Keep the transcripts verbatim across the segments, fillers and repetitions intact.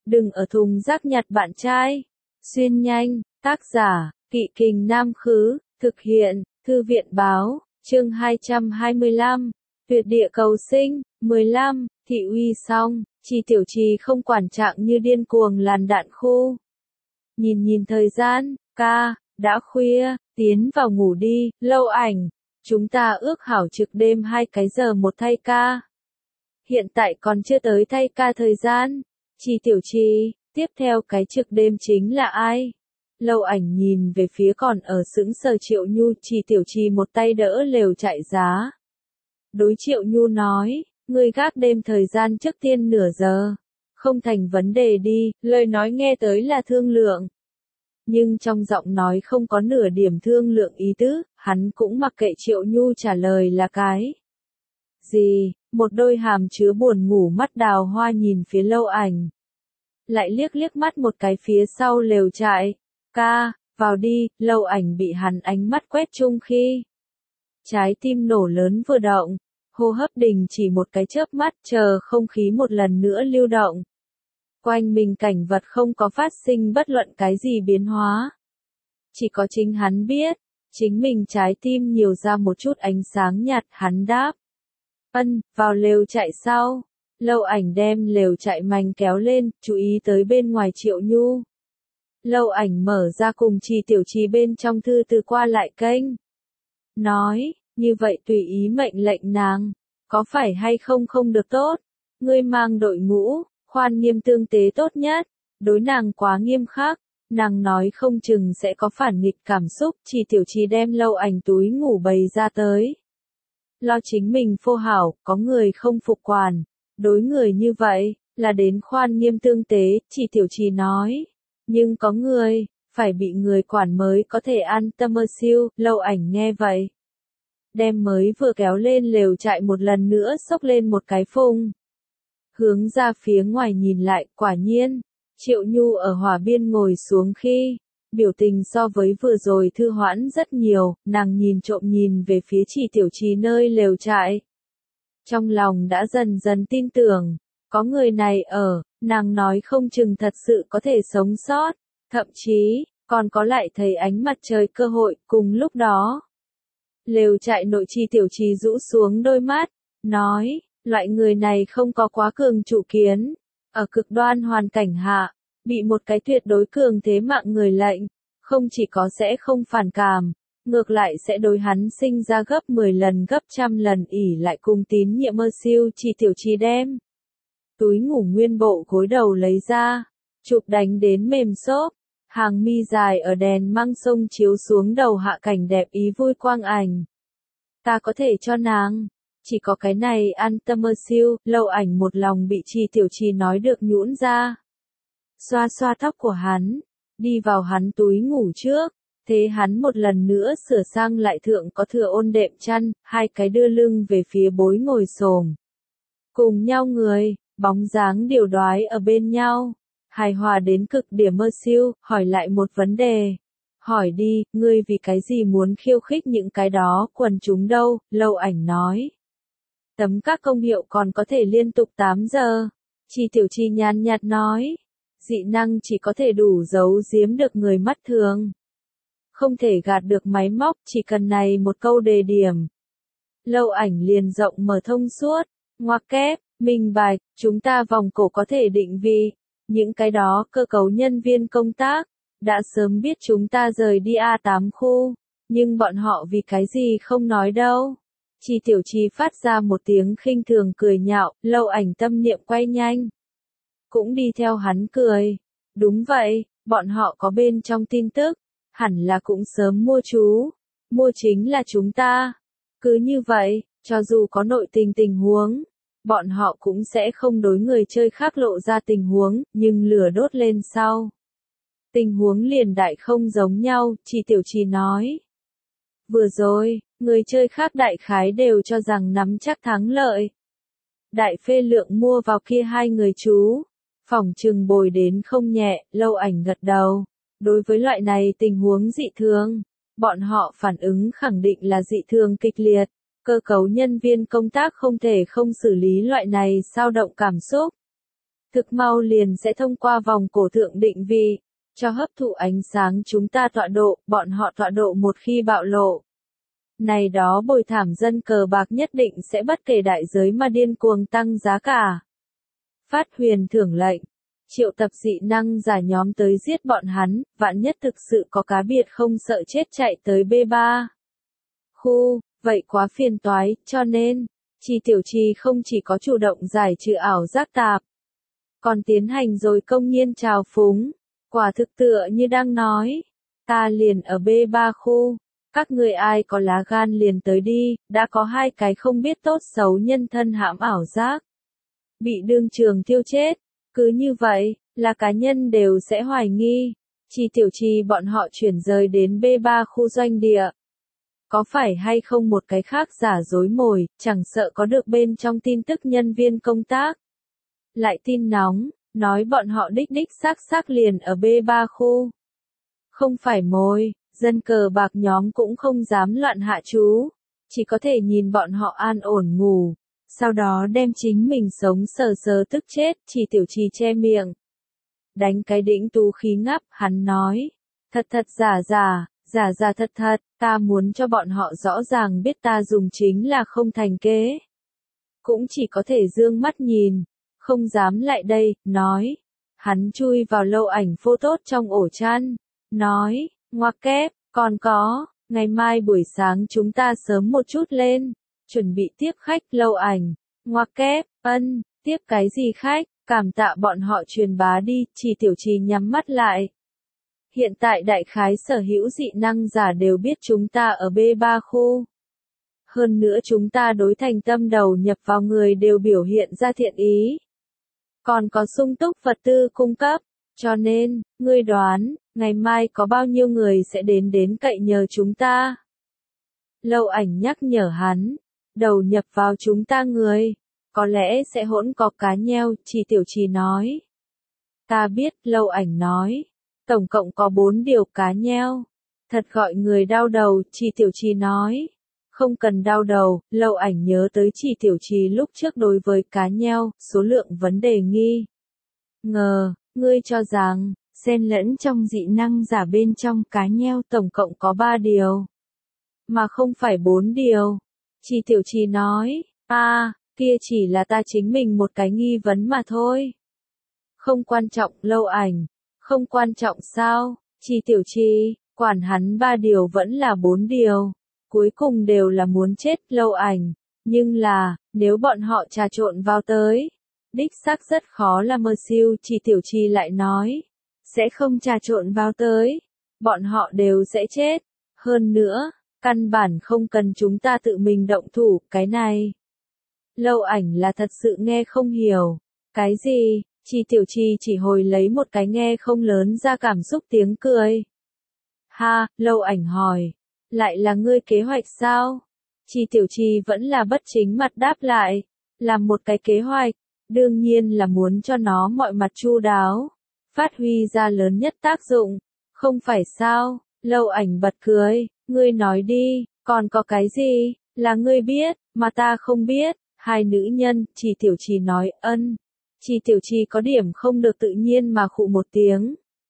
đừng ở thùng rác nhặt bạn trai. Xuyên nhanh, tác giả, Kỵ Kình Nam Khứ, thực hiện, Thư viện Báo, chương hai trăm hai mươi lăm, tuyệt địa cầu sinh, mười lăm, thị uy xong, Chi Tiểu Trì không quản trạng như điên cuồng làn đạn khu. Nhìn nhìn thời gian, ca, đã khuya, tiến vào ngủ đi, Lâu Ảnh, chúng ta ước hảo trực đêm hai cái giờ một thay ca. Hiện tại còn chưa tới thay ca thời gian. Chi Tiểu Trì, tiếp theo cái trực đêm chính là ai? Lâu Ảnh nhìn về phía còn ở sững sờ Triệu Nhu, Chi Tiểu Trì một tay đỡ lều trại giá. Đối Triệu Nhu nói, ngươi gác đêm thời gian trước tiên nửa giờ. Không thành vấn đề đi, lời nói nghe tới là thương lượng. Nhưng trong giọng nói không có nửa điểm thương lượng ý tứ, hắn cũng mặc kệ Triệu Nhu trả lời là cái gì, một đôi hàm chứa buồn ngủ mắt đào hoa nhìn phía Lâu Ảnh. Lại liếc liếc mắt một cái phía sau lều trại, ca, vào đi, Lâu Ảnh bị hắn ánh mắt quét chung khi. Trái tim nổ lớn vừa động, hô hấp đình chỉ một cái chớp mắt chờ không khí một lần nữa lưu động. Quanh mình cảnh vật không có phát sinh bất luận cái gì biến hóa. Chỉ có chính hắn biết, chính mình trái tim nhiều ra một chút ánh sáng nhạt, hắn đáp. Ân, vào lều chạy sau. Lâu Ảnh đem lều chạy mảnh kéo lên, chú ý tới bên ngoài Triệu Nhu. Lâu Ảnh mở ra cùng Chi Tiểu Trì bên trong thư từ qua lại kênh. Nói, như vậy tùy ý mệnh lệnh nàng, có phải hay không không được tốt, ngươi mang đội ngũ. Khoan nghiêm tương tế tốt nhất, đối nàng quá nghiêm khắc, nàng nói không chừng sẽ có phản nghịch cảm xúc, Chi Tiểu Trì đem Lâu Ảnh túi ngủ bày ra tới. Lo chính mình phô hảo, có người không phục quản, đối người như vậy, là đến khoan nghiêm tương tế, Chi Tiểu Trì nói. Nhưng có người, phải bị người quản mới có thể an tâm mơ siêu, Lâu Ảnh nghe vậy. Đem mới vừa kéo lên lều trại một lần nữa xốc lên một cái phung. Hướng ra phía ngoài nhìn lại, quả nhiên, Triệu Nhu ở hỏa biên ngồi xuống khi, biểu tình so với vừa rồi thư hoãn rất nhiều, nàng nhìn trộm nhìn về phía Chi Tiểu Trì nơi lều trại. Trong lòng đã dần dần tin tưởng, có người này ở, nàng nói không chừng thật sự có thể sống sót, thậm chí, còn có lại thấy ánh mặt trời cơ hội, cùng lúc đó. Lều trại nội Chi Tiểu Trì rũ xuống đôi mắt, nói. Loại người này không có quá cường chủ kiến, ở cực đoan hoàn cảnh hạ, bị một cái tuyệt đối cường thế mạng người lệnh, không chỉ có sẽ không phản cảm, ngược lại sẽ đối hắn sinh ra gấp mười lần gấp trăm lần ỉ lại cùng tín nhiệm mơ siêu. Chi Tiểu Trì đem túi ngủ nguyên bộ gối đầu lấy ra, chụp đánh đến mềm xốp, hàng mi dài ở đèn măng sông chiếu xuống đầu hạ cảnh đẹp ý vui quang ảnh. Ta có thể cho nàng. Chỉ có cái này an tâm mơ siêu, Lâu Ảnh một lòng bị Chi Tiểu Trì nói được nhũn ra. Xoa xoa tóc của hắn, đi vào hắn túi ngủ trước, thế hắn một lần nữa sửa sang lại thượng có thừa ôn đệm chăn, hai cái đưa lưng về phía bối ngồi xổm. Cùng nhau người, bóng dáng điều đoái ở bên nhau, hài hòa đến cực điểm mơ siêu, hỏi lại một vấn đề. Hỏi đi, ngươi vì cái gì muốn khiêu khích những cái đó quần chúng đâu, Lâu Ảnh nói. Tấm các công hiệu còn có thể liên tục tám giờ. Chi Tiểu Trì nhàn nhạt nói. Dị năng chỉ có thể đủ giấu giếm được người mắt thường. Không thể gạt được máy móc, chỉ cần này một câu đề điểm. Lâu Ảnh liền rộng mở thông suốt, ngoặc kép, minh bạch, chúng ta vòng cổ có thể định vị. Những cái đó cơ cấu nhân viên công tác, đã sớm biết chúng ta rời đi A tám khu, nhưng bọn họ vì cái gì không nói đâu. Chi Tiểu Trì phát ra một tiếng khinh thường cười nhạo, Lâu Ảnh tâm niệm quay nhanh. Cũng đi theo hắn cười. Đúng vậy, bọn họ có bên trong tin tức, hẳn là cũng sớm mua chú. Mua chính là chúng ta. Cứ như vậy, cho dù có nội tình tình huống, bọn họ cũng sẽ không đối người chơi khác lộ ra tình huống, nhưng lửa đốt lên sau. Tình huống liền đại không giống nhau, Chi Tiểu Trì nói. Vừa rồi, người chơi khác đại khái đều cho rằng nắm chắc thắng lợi. Đại phê lượng mua vào kia hai người chú, phỏng chừng bồi đến không nhẹ, Lâu Ảnh gật đầu. Đối với loại này tình huống dị thường, bọn họ phản ứng khẳng định là dị thường kịch liệt, cơ cấu nhân viên công tác không thể không xử lý loại này xao động cảm xúc. thực mau liền sẽ thông qua vòng cổ thượng định vị, cho hấp thụ ánh sáng chúng ta tọa độ, bọn họ tọa độ một khi bạo lộ. Này đó bồi thảm dân cờ bạc nhất định sẽ bất kể đại giới mà điên cuồng tăng giá cả. Phát huyền thưởng lệnh, triệu tập dị năng giả nhóm tới giết bọn hắn, vạn nhất thực sự có cá biệt không sợ chết chạy tới B ba. Khu, vậy quá phiền toái, cho nên, Trì Tiểu Trì không chỉ có chủ động giải trừ ảo giác tạp, còn tiến hành rồi công nhiên trào phúng, quả thực tựa như đang nói, ta liền ở B ba khu, các người ai có lá gan liền tới đi, đã có hai cái không biết tốt xấu nhân thân hãm ảo giác, bị đương trường tiêu chết, cứ như vậy, là cá nhân đều sẽ hoài nghi, Trì Tiểu Trì bọn họ chuyển rời đến B ba khu doanh địa. Có phải hay không một cái khác giả dối mồi, chẳng sợ có được bên trong tin tức nhân viên công tác. Lại tin nóng, nói bọn họ đích đích xác xác liền ở B ba khu. Không phải mồi, dân cờ bạc nhóm cũng không dám loạn hạ chú, chỉ có thể nhìn bọn họ an ổn ngủ, sau đó đem chính mình sống sờ sờ tức chết, Trì Tiểu Trì che miệng. Đánh cái đĩnh tú khí ngắp, hắn nói, thật thật giả giả. Giả giả thật thật, ta muốn cho bọn họ rõ ràng biết ta dùng chính là không thành kế. Cũng chỉ có thể dương mắt nhìn, không dám lại đây, nói. Hắn chui vào lâu ảnh phô tốt trong ổ chăn, nói, ngoặc kép, còn có, ngày mai buổi sáng chúng ta sớm một chút lên, chuẩn bị tiếp khách lâu ảnh, ngoặc kép, ân, tiếp cái gì khách, cảm tạ bọn họ truyền bá đi, Trì Tiểu Trì nhắm mắt lại. Hiện tại đại khái sở hữu dị năng giả đều biết chúng ta ở B ba khu. Hơn nữa chúng ta đối thành tâm đầu nhập vào người đều biểu hiện ra thiện ý. Còn có sung túc vật tư cung cấp, cho nên, ngươi đoán, ngày mai có bao nhiêu người sẽ đến đến cậy nhờ chúng ta. Lâu ảnh nhắc nhở hắn, đầu nhập vào chúng ta người, có lẽ sẽ hỗn cọc cá nheo, Trì Tiểu Trì nói. Ta biết, lâu ảnh nói. Tổng cộng có bốn điều cá nheo. Thật gọi người đau đầu, Trì Tiểu Trì nói. Không cần đau đầu, lâu ảnh nhớ tới Trì Tiểu Trì lúc trước đối với cá nheo, số lượng vấn đề nghi. Ngờ, ngươi cho rằng, xen lẫn trong dị năng giả bên trong cá nheo tổng cộng có ba điều. Mà không phải bốn điều. Trì Tiểu Trì nói, à, kia chỉ là ta chính mình một cái nghi vấn mà thôi. Không quan trọng, lâu ảnh. Không quan trọng sao, Trì Tiểu Trì, quản hắn ba điều vẫn là bốn điều, cuối cùng đều là muốn chết, lâu ảnh, nhưng là, nếu bọn họ trà trộn vào tới, đích xác rất khó là mơ siêu, Trì Tiểu Trì lại nói, sẽ không trà trộn vào tới, bọn họ đều sẽ chết, hơn nữa, căn bản không cần chúng ta tự mình động thủ, cái này. Lâu ảnh là thật sự nghe không hiểu, cái gì? Trì Tiểu Trì chỉ hồi lấy một cái nghe không lớn ra cảm xúc tiếng cười. Ha, lâu ảnh hỏi. Lại là ngươi kế hoạch sao? Trì Tiểu Trì vẫn là bất chính mặt đáp lại. Làm một cái kế hoạch. Đương nhiên là muốn cho nó mọi mặt chu đáo. Phát huy ra lớn nhất tác dụng. Không phải sao? Lâu ảnh bật cười. Ngươi nói đi, còn có cái gì? Là ngươi biết, mà ta không biết. Hai nữ nhân, Trì Tiểu Trì nói ân. Trì Tiểu Trì có điểm không được tự nhiên mà khụ một tiếng.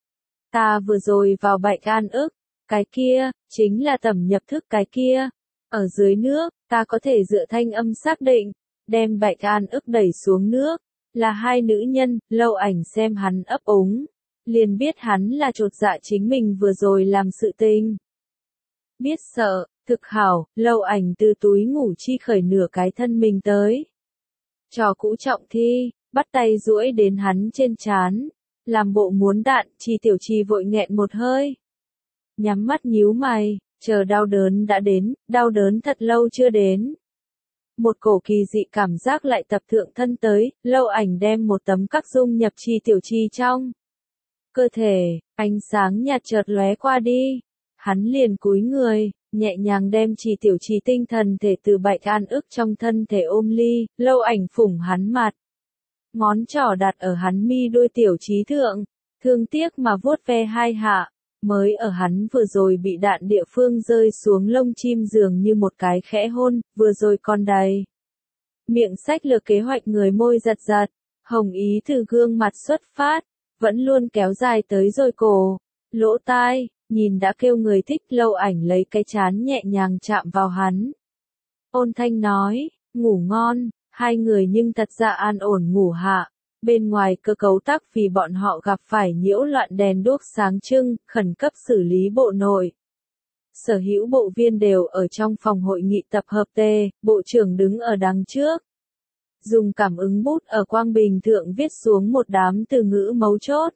Ta vừa rồi vào Bạch An ức, cái kia, chính là tầm nhập thức cái kia. Ở dưới nước, ta có thể dựa thanh âm xác định, đem Bạch An ức đẩy xuống nước, là hai nữ nhân, lâu ảnh xem hắn ấp úng, liền biết hắn là trột dạ chính mình vừa rồi làm sự tình. Biết sợ, thực hảo, lâu ảnh từ túi ngủ chi khởi nửa cái thân mình tới. Trò cũ trọng thi. Bắt tay duỗi đến hắn trên trán, làm bộ muốn đạn, Trì Tiểu Trì vội nghẹn một hơi. Nhắm mắt nhíu mày, chờ đau đớn đã đến, đau đớn thật lâu chưa đến. Một cổ kỳ dị cảm giác lại tập thượng thân tới, lâu ảnh đem một tấm các dung nhập Trì Tiểu Trì trong cơ thể, ánh sáng nhạt chợt lóe qua đi. Hắn liền cúi người, nhẹ nhàng đem Trì Tiểu Trì tinh thần thể từ Bạch An ức trong thân thể ôm ly, lâu ảnh phủng hắn mặt. Ngón trỏ đặt ở hắn mi đuôi Tiểu Trì thượng, thương tiếc mà vuốt ve hai hạ, mới ở hắn vừa rồi bị đạn địa phương rơi xuống lông chim dường như một cái khẽ hôn, vừa rồi còn đầy. Miệng sách lược kế hoạch người môi giật giật, Hồng ý từ gương mặt xuất phát, vẫn luôn kéo dài tới rồi cổ, lỗ tai, nhìn đã kêu người thích lâu ảnh lấy cái chán nhẹ nhàng chạm vào hắn. Ôn thanh nói, ngủ ngon, hai người nhưng thật ra an ổn ngủ hạ. Bên ngoài cơ cấu tắc vì bọn họ gặp phải nhiễu loạn đèn đuốc sáng trưng, khẩn cấp xử lý bộ nội. Sở hữu bộ viên đều ở trong phòng hội nghị tập hợp T, bộ trưởng đứng ở đằng trước. Dùng cảm ứng bút ở quang bình thượng viết xuống một đám từ ngữ mấu chốt.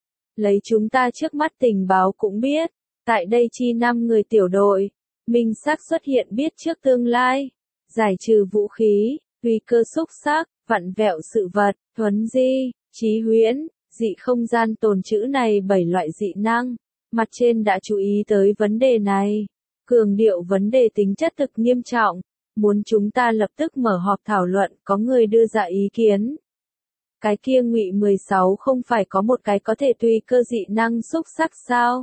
Lấy chúng ta trước mắt tình báo cũng biết, tại đây chi năm người tiểu đội, minh xác xuất hiện biết trước tương lai, giải trừ vũ khí, nguy cơ xúc xác, vặn vẹo sự vật, thuấn di, trí huyễn, dị không gian tồn trữ này bảy loại dị năng. Mặt trên đã chú ý tới vấn đề này, cường điệu vấn đề tính chất thực nghiêm trọng, muốn chúng ta lập tức mở họp thảo luận, có người đưa ra ý kiến. Cái kia Ngụy mười sáu không phải có một cái có thể tùy cơ dị năng xúc sắc sao?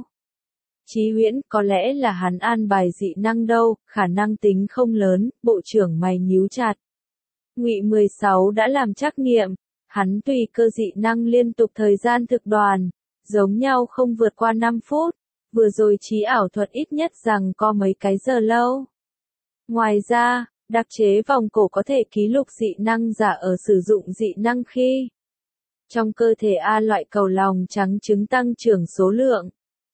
Chí Huyễn, có lẽ là hắn an bài dị năng đâu, khả năng tính không lớn, bộ trưởng mày nhíu chặt. Ngụy mười sáu đã làm trắc nghiệm, hắn tùy cơ dị năng liên tục thời gian thực đoàn, giống nhau không vượt qua năm phút, vừa rồi trí ảo thuật ít nhất rằng có mấy cái giờ lâu. Ngoài ra, đặc chế vòng cổ có thể ký lục dị năng giả ở sử dụng dị năng khi trong cơ thể A loại cầu lòng trắng trứng tăng trưởng số lượng.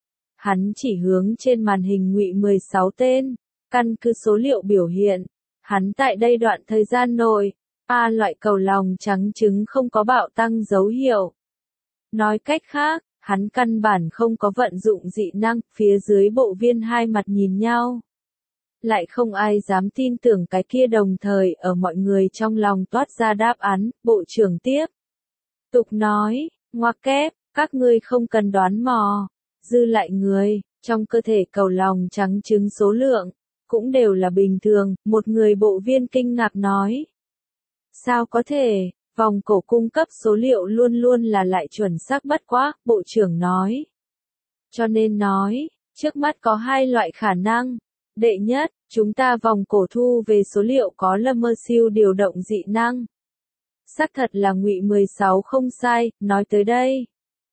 Hắn chỉ hướng trên màn hình Ngụy mười sáu tên, căn cứ số liệu biểu hiện, hắn tại đây đoạn thời gian nội, A loại cầu lòng trắng trứng không có bạo tăng dấu hiệu. Nói cách khác, hắn căn bản không có vận dụng dị năng, phía dưới bộ viên hai mặt nhìn nhau. Lại không ai dám tin tưởng cái kia đồng thời ở mọi người trong lòng toát ra đáp án, bộ trưởng tiếp. Tục nói, ngoặc kép, các ngươi không cần đoán mò, dư lại người, trong cơ thể cầu lòng trắng trứng số lượng, cũng đều là bình thường, một người bộ viên kinh ngạc nói. Sao có thể, vòng cổ cung cấp số liệu luôn luôn là lại chuẩn xác bất quá, bộ trưởng nói. Cho nên nói, trước mắt có hai loại khả năng. Đệ nhất, chúng ta vòng cổ thu về số liệu có Lâm siêu điều động dị năng. Xác thật là Ngụy mười sáu không sai, nói tới đây.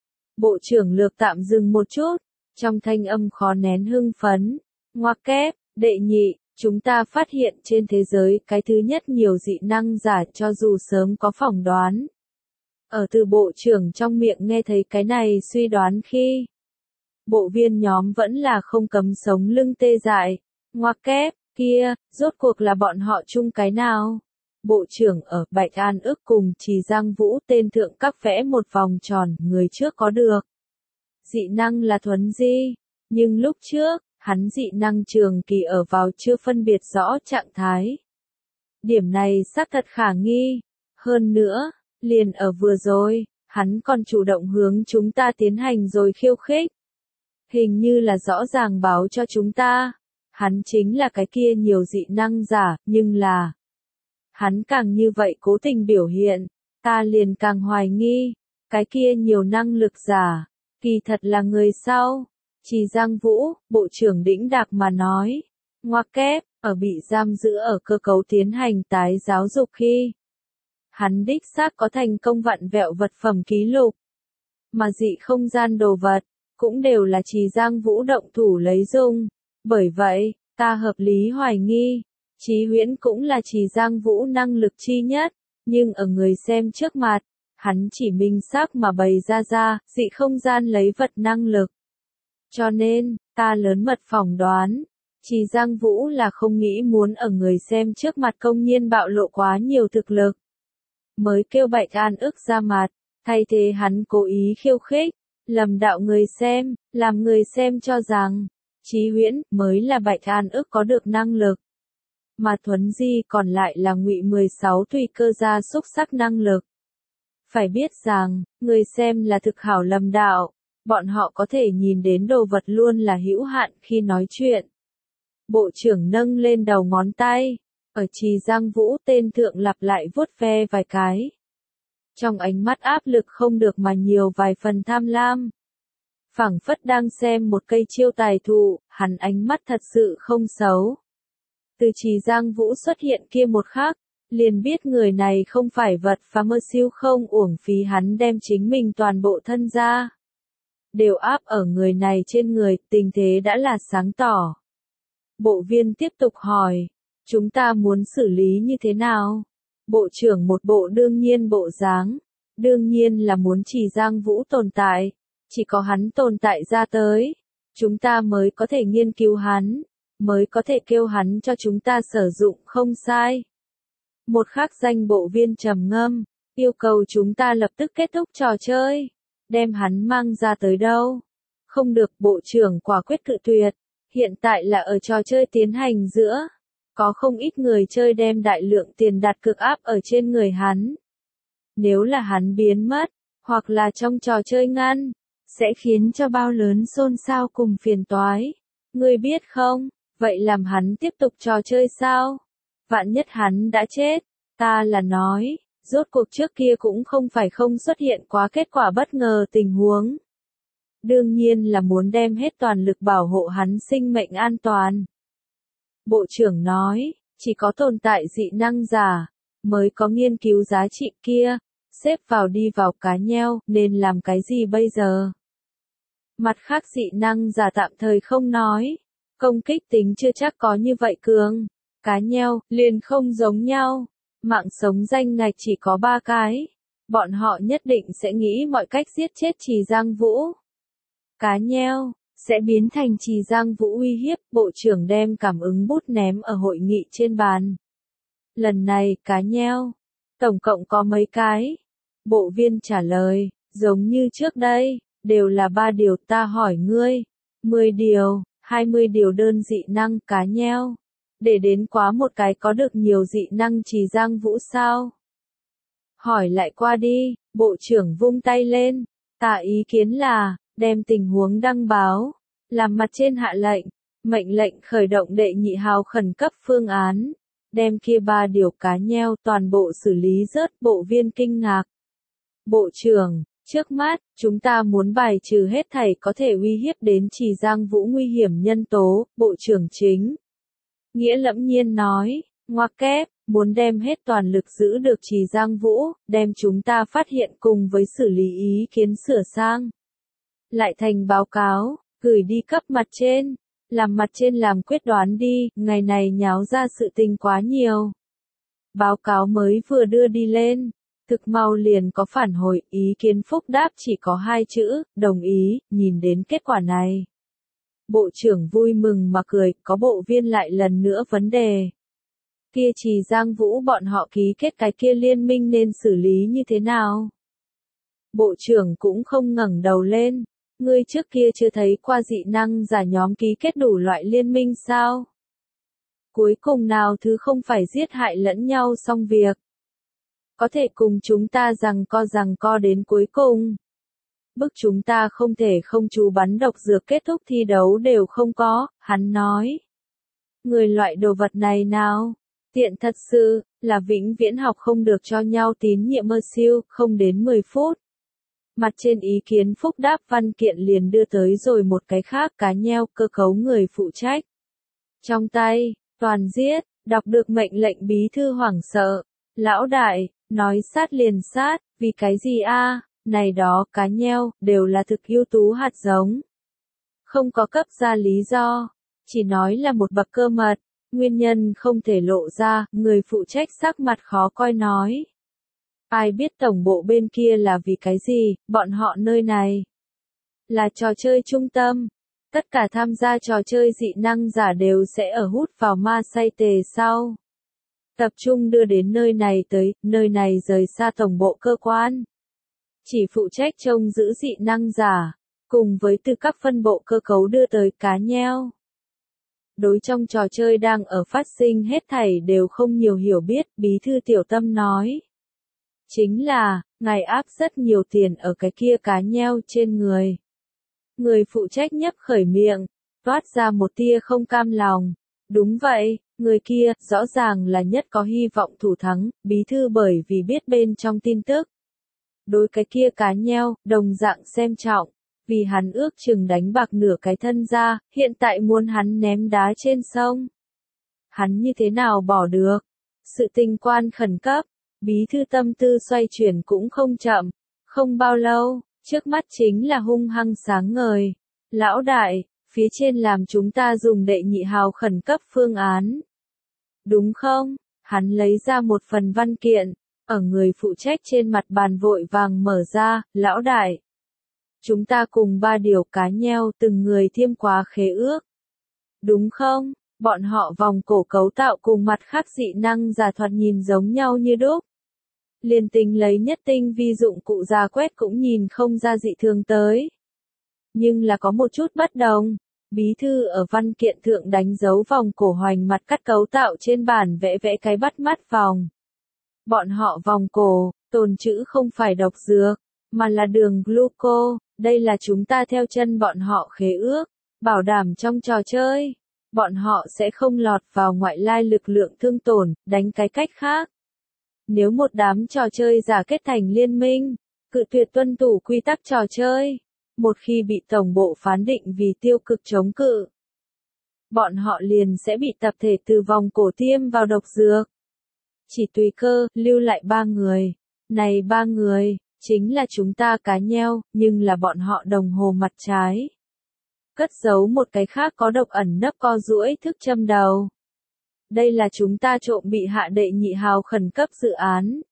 Bộ trưởng lược tạm dừng một chút, trong thanh âm khó nén hưng phấn. Ngoặc kép, đệ nhị, chúng ta phát hiện trên thế giới cái thứ nhất nhiều dị năng giả cho dù sớm có phỏng đoán. Ở từ bộ trưởng trong miệng nghe thấy cái này suy đoán khi bộ viên nhóm vẫn là không cấm sống lưng tê dại. Ngoặc kép, kia, rốt cuộc là bọn họ chung cái nào? Bộ trưởng ở Bạch An ước cùng Trì Giang Vũ tên thượng các vẽ một vòng tròn, người trước có được. Dị năng là thuấn di, nhưng lúc trước, hắn dị năng trường kỳ ở vào chưa phân biệt rõ trạng thái. Điểm này xác thật khả nghi. Hơn nữa, liền ở vừa rồi, hắn còn chủ động hướng chúng ta tiến hành rồi khiêu khích. Hình như là rõ ràng báo cho chúng ta. Hắn chính là cái kia nhiều dị năng giả, nhưng là hắn càng như vậy cố tình biểu hiện, ta liền càng hoài nghi, cái kia nhiều năng lực giả, kỳ thật là người sau. Trì Giang Vũ, bộ trưởng đĩnh đạc mà nói, ngoặc kép, ở bị giam giữ ở cơ cấu tiến hành tái giáo dục khi hắn đích xác có thành công vặn vẹo vật phẩm ký lục, mà dị không gian đồ vật, cũng đều là Trì Giang Vũ động thủ lấy dùng. Bởi vậy, ta hợp lý hoài nghi, Chí Huyễn cũng là Trì Giang Vũ năng lực chi nhất, nhưng ở người xem trước mặt, hắn chỉ minh xác mà bày ra ra, dị không gian lấy vật năng lực. Cho nên, ta lớn mật phỏng đoán, Trì Giang Vũ là không nghĩ muốn ở người xem trước mặt công nhiên bạo lộ quá nhiều thực lực. Mới kêu Bạch An ức ra mặt, thay thế hắn cố ý khiêu khích, lầm đạo người xem, làm người xem cho rằng Chí Huyễn mới là Bạch An ức có được năng lực, mà thuấn di còn lại là Ngụy mười sáu tùy cơ gia xúc sắc năng lực. Phải biết rằng, người xem là thực hảo lầm đạo, bọn họ có thể nhìn đến đồ vật luôn là hữu hạn khi nói chuyện. Bộ trưởng nâng lên đầu ngón tay, ở Trì Giang Vũ tên thượng lặp lại vuốt ve vài cái. Trong ánh mắt áp lực không được mà nhiều vài phần tham lam. Phảng phất đang xem một cây chiêu tài thụ, hắn ánh mắt thật sự không xấu. Từ Trì Giang Vũ xuất hiện kia một khắc, liền biết người này không phải vật và mơ siêu không uổng phí hắn đem chính mình toàn bộ thân ra. Đều áp ở người này trên người, tình thế đã là sáng tỏ. Bộ viên tiếp tục hỏi, chúng ta muốn xử lý như thế nào? Bộ trưởng một bộ đương nhiên bộ dáng, đương nhiên là muốn chỉ Giang Vũ tồn tại, chỉ có hắn tồn tại ra tới, chúng ta mới có thể nghiên cứu hắn, mới có thể kêu hắn cho chúng ta sử dụng không sai. Một khắc danh bộ viên trầm ngâm, yêu cầu chúng ta lập tức kết thúc trò chơi, đem hắn mang ra tới đâu. Không được, bộ trưởng quả quyết cự tuyệt, hiện tại là ở trò chơi tiến hành giữa. Có không ít người chơi đem đại lượng tiền đặt cược áp ở trên người hắn. Nếu là hắn biến mất, hoặc là trong trò chơi ngăn, sẽ khiến cho bao lớn xôn xao cùng phiền toái. Ngươi biết không, vậy làm hắn tiếp tục trò chơi sao? Vạn nhất hắn đã chết, ta là nói, rốt cuộc trước kia cũng không phải không xuất hiện quá kết quả bất ngờ tình huống. Đương nhiên là muốn đem hết toàn lực bảo hộ hắn sinh mệnh an toàn. Bộ trưởng nói, chỉ có tồn tại dị năng giả, mới có nghiên cứu giá trị kia, xếp vào đi vào cá nheo, nên làm cái gì bây giờ? Mặt khác dị năng giả tạm thời không nói, công kích tính chưa chắc có như vậy cường, cá nheo, liền không giống nhau, mạng sống danh ngạch chỉ có ba cái, bọn họ nhất định sẽ nghĩ mọi cách giết chết Trì Giang Vũ. Cá nheo sẽ biến thành Trì Giang Vũ uy hiếp, bộ trưởng đem cảm ứng bút ném ở hội nghị trên bàn. Lần này, cá nheo, tổng cộng có mấy cái? Bộ viên trả lời, giống như trước đây, đều là ba điều, ta hỏi ngươi, mười điều, hai mươi điều đơn dị năng cá nheo. Để đến quá một cái có được nhiều dị năng Trì Giang Vũ sao? Hỏi lại qua đi, bộ trưởng vung tay lên, ta ý kiến là, đem tình huống đăng báo, làm mặt trên hạ lệnh, mệnh lệnh khởi động đệ nhị hào khẩn cấp phương án, đem kia ba điều cá nheo toàn bộ xử lý rớt. Bộ viên kinh ngạc. Bộ trưởng, trước mắt, chúng ta muốn bài trừ hết thảy có thể uy hiếp đến Trì Giang Vũ nguy hiểm nhân tố, bộ trưởng chính. Nghĩa lẫm nhiên nói, ngoặc kép, muốn đem hết toàn lực giữ được Trì Giang Vũ, đem chúng ta phát hiện cùng với xử lý ý kiến sửa sang. Lại thành báo cáo, gửi đi cấp mặt trên, làm mặt trên làm quyết đoán đi, ngày này nháo ra sự tình quá nhiều. Báo cáo mới vừa đưa đi lên, thực mau liền có phản hồi, ý kiến phúc đáp chỉ có hai chữ, đồng ý, nhìn đến kết quả này. Bộ trưởng vui mừng mà cười, có bộ viên lại lần nữa vấn đề. Kia Trì Giang Vũ bọn họ ký kết cái kia liên minh nên xử lý như thế nào? Bộ trưởng cũng không ngẩng đầu lên. Ngươi trước kia chưa thấy qua dị năng giả nhóm ký kết đủ loại liên minh sao? Cuối cùng nào thứ không phải giết hại lẫn nhau xong việc. Có thể cùng chúng ta rằng co rằng co đến cuối cùng. Bức chúng ta không thể không chú bắn độc dược kết thúc thi đấu đều không có, hắn nói. Người loại đồ vật này nào? Tiện thật sự, là vĩnh viễn học không được cho nhau tín nhiệm mơ siêu, không đến mười phút. Mặt trên ý kiến phúc đáp văn kiện liền đưa tới rồi một cái khác cá nheo cơ cấu người phụ trách. Trong tay, toàn giết, đọc được mệnh lệnh bí thư hoảng sợ. Lão đại, nói sát liền sát, vì cái gì a? Này đó cá nheo, đều là thực ưu tú hạt giống. Không có cấp ra lý do, chỉ nói là một bậc cơ mật, nguyên nhân không thể lộ ra, người phụ trách sắc mặt khó coi nói. Ai biết tổng bộ bên kia là vì cái gì, bọn họ nơi này là trò chơi trung tâm. Tất cả tham gia trò chơi dị năng giả đều sẽ ở hút vào ma say tề sau. Tập trung đưa đến nơi này tới, nơi này rời xa tổng bộ cơ quan. Chỉ phụ trách trông giữ dị năng giả, cùng với từ các phân bộ cơ cấu đưa tới cá nheo. Đối trong trò chơi đang ở phát sinh hết thảy đều không nhiều hiểu biết, bí thư tiểu tâm nói. Chính là, ngài áp rất nhiều tiền ở cái kia cá nheo trên người. Người phụ trách nhấp khởi miệng, toát ra một tia không cam lòng. Đúng vậy, người kia, rõ ràng là nhất có hy vọng thủ thắng, bí thư bởi vì biết bên trong tin tức. Đối cái kia cá nheo, đồng dạng xem trọng, vì hắn ước chừng đánh bạc nửa cái thân ra, hiện tại muốn hắn ném đá trên sông. Hắn như thế nào bỏ được? Sự tình quan khẩn cấp, bí thư tâm tư xoay chuyển cũng không chậm, không bao lâu, trước mắt chính là hung hăng sáng ngời. Lão đại, phía trên làm chúng ta dùng đệ nhị hào khẩn cấp phương án. Đúng không? Hắn lấy ra một phần văn kiện, ở người phụ trách trên mặt bàn vội vàng mở ra, lão đại. Chúng ta cùng ba điều cá nheo từng người thiêm quá khế ước. Đúng không? Bọn họ vòng cổ cấu tạo cùng mặt khác dị năng giả thoạt nhìn giống nhau như đúc. Liền tính lấy nhất tinh vi dụng cụ ra quét cũng nhìn không ra dị thường tới. Nhưng là có một chút bất đồng. Bí thư ở văn kiện thượng đánh dấu vòng cổ hoành mặt cắt cấu tạo trên bản vẽ vẽ cái bắt mắt vòng. Bọn họ vòng cổ, tồn trữ không phải độc dược, mà là đường gluco, đây là chúng ta theo chân bọn họ khế ước, bảo đảm trong trò chơi, bọn họ sẽ không lọt vào ngoại lai lực lượng thương tổn, đánh cái cách khác. Nếu một đám trò chơi giả kết thành liên minh, cự tuyệt tuân thủ quy tắc trò chơi, một khi bị tổng bộ phán định vì tiêu cực chống cự, bọn họ liền sẽ bị tập thể từ vòng cổ tiêm vào độc dược. Chỉ tùy cơ, lưu lại ba người. Này ba người, chính là chúng ta cá nheo, nhưng là bọn họ đồng hồ mặt trái. Cất giấu một cái khác có độc ẩn nấp co duỗi thức châm đầu. Đây là chúng ta trộm bị hạ đệ nhị hào khẩn cấp dự án.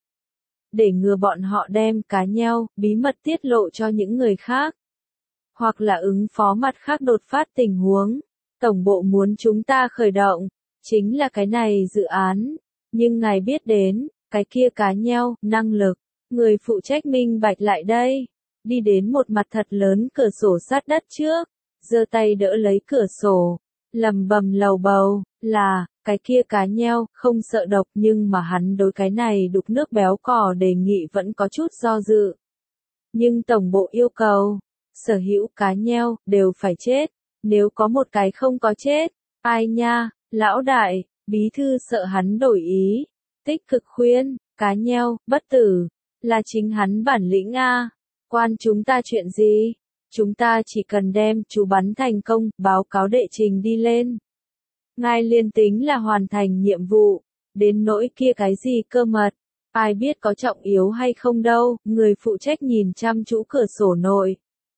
Để ngừa bọn họ đem cá nheo, bí mật tiết lộ cho những người khác. Hoặc là ứng phó mặt khác đột phát tình huống. Tổng bộ muốn chúng ta khởi động, chính là cái này dự án. Nhưng ngài biết đến, cái kia cá nheo, năng lực, người phụ trách minh bạch lại đây. Đi đến một mặt thật lớn cửa sổ sát đất trước, giơ tay đỡ lấy cửa sổ, lầm bầm lầu bầu, là, cái kia cá nheo, không sợ độc nhưng mà hắn đối cái này đục nước béo cò đề nghị vẫn có chút do dự. Nhưng tổng bộ yêu cầu, sở hữu cá nheo, đều phải chết, nếu có một cái không có chết, ai nha, lão đại. Bí thư sợ hắn đổi ý, tích cực khuyên, cá nheo, bất tử, là chính hắn bản lĩnh a, quan chúng ta chuyện gì, chúng ta chỉ cần đem chú bắn thành công, báo cáo đệ trình đi lên. Ngài liên tính là hoàn thành nhiệm vụ, đến nỗi kia cái gì cơ mật, ai biết có trọng yếu hay không đâu, người phụ trách nhìn chăm chú cửa sổ nội.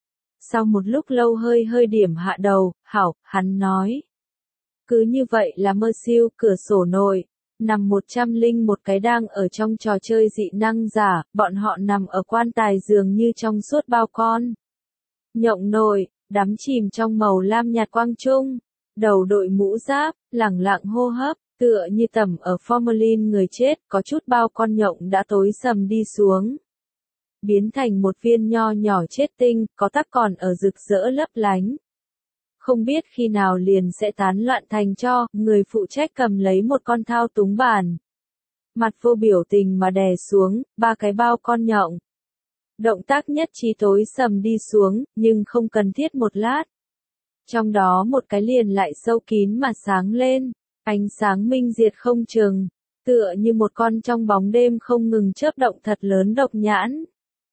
Sau một lúc lâu hơi hơi điểm hạ đầu, hảo, hắn nói. Cứ như vậy là mơ siêu cửa sổ nội, nằm một trăm linh một cái đang ở trong trò chơi dị năng giả, bọn họ nằm ở quan tài dường như trong suốt bao con. Nhộng nội, đắm chìm trong màu lam nhạt quang trung, đầu đội mũ giáp, lẳng lặng hô hấp, tựa như tầm ở formalin người chết, có chút bao con nhộng đã tối sầm đi xuống. Biến thành một viên nho nhỏ chết tinh, có tắc còn ở rực rỡ lấp lánh. Không biết khi nào liền sẽ tán loạn thành cho, người phụ trách cầm lấy một con thao túng bàn. Mặt vô biểu tình mà đè xuống, ba cái bao con nhộng. Động tác nhất trí tối sầm đi xuống, nhưng không cần thiết một lát. Trong đó một cái liền lại sâu kín mà sáng lên, ánh sáng minh diệt không chừng, tựa như một con trong bóng đêm không ngừng chớp động thật lớn độc nhãn.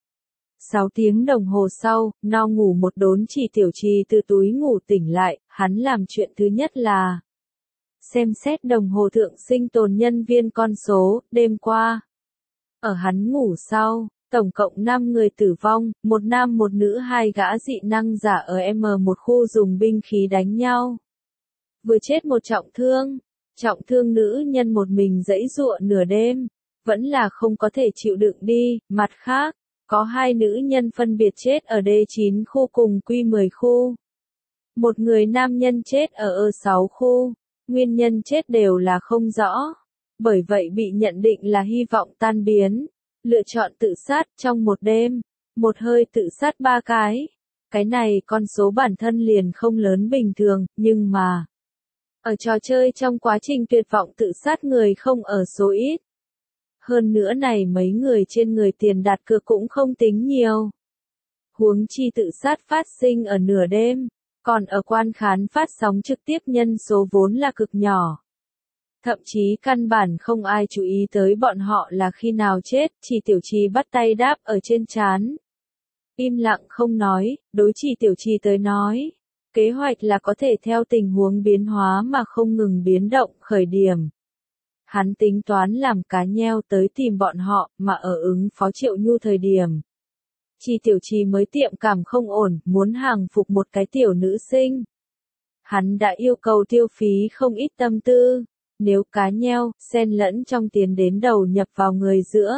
Sáu tiếng đồng hồ sau, no ngủ một đốn chỉ tiểu trì từ túi ngủ tỉnh lại, hắn làm chuyện thứ nhất là xem xét đồng hồ thượng sinh tồn nhân viên con số, đêm qua. Ở hắn ngủ sau, tổng cộng năm người tử vong, một nam một nữ hai gã dị năng giả ở M một khu dùng binh khí đánh nhau. Vừa chết một trọng thương, trọng thương nữ nhân một mình giãy giụa nửa đêm, vẫn là không có thể chịu đựng đi, mặt khác. Có hai nữ nhân phân biệt chết ở D chín khu cùng Q mười khu. Một người nam nhân chết ở E sáu khu, nguyên nhân chết đều là không rõ. Bởi vậy bị nhận định là hy vọng tan biến. Lựa chọn tự sát trong một đêm, một hơi tự sát ba cái. Cái này con số bản thân liền không lớn bình thường, nhưng mà ở trò chơi trong quá trình tuyệt vọng tự sát người không ở số ít. Hơn nữa này mấy người trên người tiền đặt cược cũng không tính nhiều. Huống chi tự sát phát sinh ở nửa đêm, còn ở quan khán phát sóng trực tiếp nhân số vốn là cực nhỏ. Thậm chí căn bản không ai chú ý tới bọn họ là khi nào chết, chỉ tiểu trì bắt tay đáp ở trên trán. Im lặng không nói, đối chỉ tiểu trì tới nói. Kế hoạch là có thể theo tình huống biến hóa mà không ngừng biến động khởi điểm. Hắn tính toán làm cá nheo tới tìm bọn họ, mà ở ứng phó Triệu Nhu thời điểm. Chi Tiểu Trì mới tiệm cảm không ổn, muốn hàng phục một cái tiểu nữ sinh. Hắn đã yêu cầu tiêu phí không ít tâm tư, nếu cá nheo, xen lẫn trong tiến đến đầu nhập vào người giữa.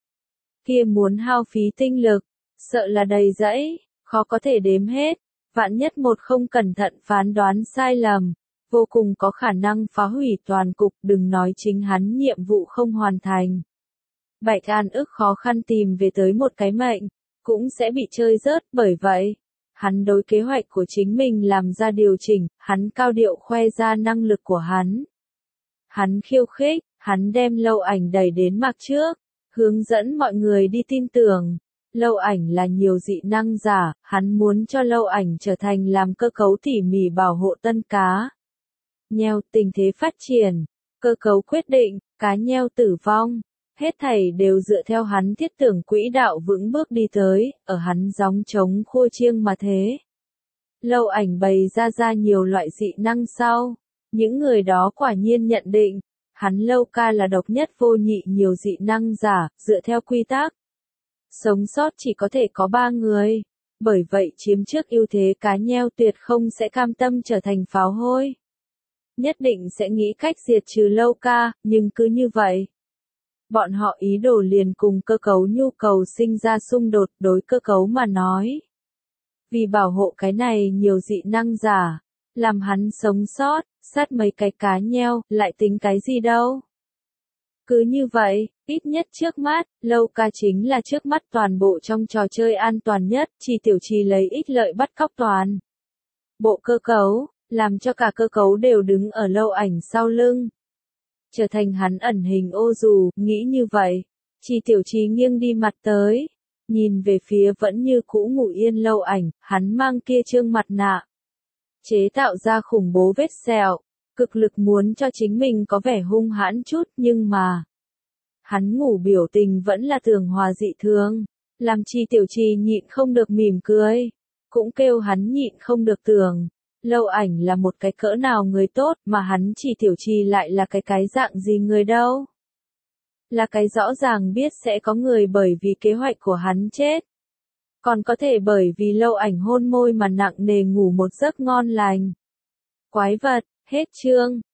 Kia muốn hao phí tinh lực, sợ là đầy dẫy, khó có thể đếm hết, vạn nhất một không cẩn thận phán đoán sai lầm, vô cùng có khả năng phá hủy toàn cục, đừng nói chính hắn nhiệm vụ không hoàn thành. Bạch An ức khó khăn tìm về tới một cái mệnh, cũng sẽ bị chơi rớt, bởi vậy, hắn đối kế hoạch của chính mình làm ra điều chỉnh, hắn cao điệu khoe ra năng lực của hắn. Hắn khiêu khích, hắn đem Lâu Ảnh đẩy đến mặt trước, hướng dẫn mọi người đi tin tưởng. Lâu Ảnh là nhiều dị năng giả, hắn muốn cho Lâu Ảnh trở thành làm cơ cấu tỉ mỉ bảo hộ tân cá nheo. Tình thế phát triển, cơ cấu quyết định, cá nheo tử vong, hết thảy đều dựa theo hắn thiết tưởng quỹ đạo vững bước đi tới, ở hắn gióng trống khua chiêng mà thế. Lâu Ảnh bày ra ra nhiều loại dị năng sau, những người đó quả nhiên nhận định, hắn Lâu ca là độc nhất vô nhị nhiều dị năng giả, dựa theo quy tắc. Sống sót chỉ có thể có ba người, bởi vậy chiếm trước ưu thế cá nheo tuyệt không sẽ cam tâm trở thành pháo hôi. Nhất định sẽ nghĩ cách diệt trừ Lâu ca, nhưng cứ như vậy. Bọn họ ý đồ liền cùng cơ cấu nhu cầu sinh ra xung đột đối cơ cấu mà nói. Vì bảo hộ cái này nhiều dị năng giả, làm hắn sống sót, sát mấy cái cá nheo, lại tính cái gì đâu. Cứ như vậy, ít nhất trước mắt, Lâu ca chính là trước mắt toàn bộ trong trò chơi an toàn nhất, Chi Tiểu Trì lấy ích lợi bắt cóc toàn. Bộ cơ cấu, làm cho cả cơ cấu đều đứng ở Lâu Ảnh sau lưng. Trở thành hắn ẩn hình ô dù, nghĩ như vậy. Chi Tiểu Trì nghiêng đi mặt tới, nhìn về phía vẫn như cũ ngủ yên Lâu Ảnh, hắn mang kia trương mặt nạ. Chế tạo ra khủng bố vết sẹo, cực lực muốn cho chính mình có vẻ hung hãn chút, nhưng mà hắn ngủ biểu tình vẫn là tường hòa dị thường, làm Chi Tiểu Trì nhịn không được mỉm cười, cũng kêu hắn nhịn không được tưởng, Lâu Ảnh là một cái cỡ nào người tốt, mà hắn Chi Tiểu Trì lại là cái cái dạng gì người đâu. Là cái rõ ràng biết sẽ có người bởi vì kế hoạch của hắn chết. Còn có thể bởi vì Lâu Ảnh hôn môi mà nặng nề ngủ một giấc ngon lành. Quái vật, hết chương.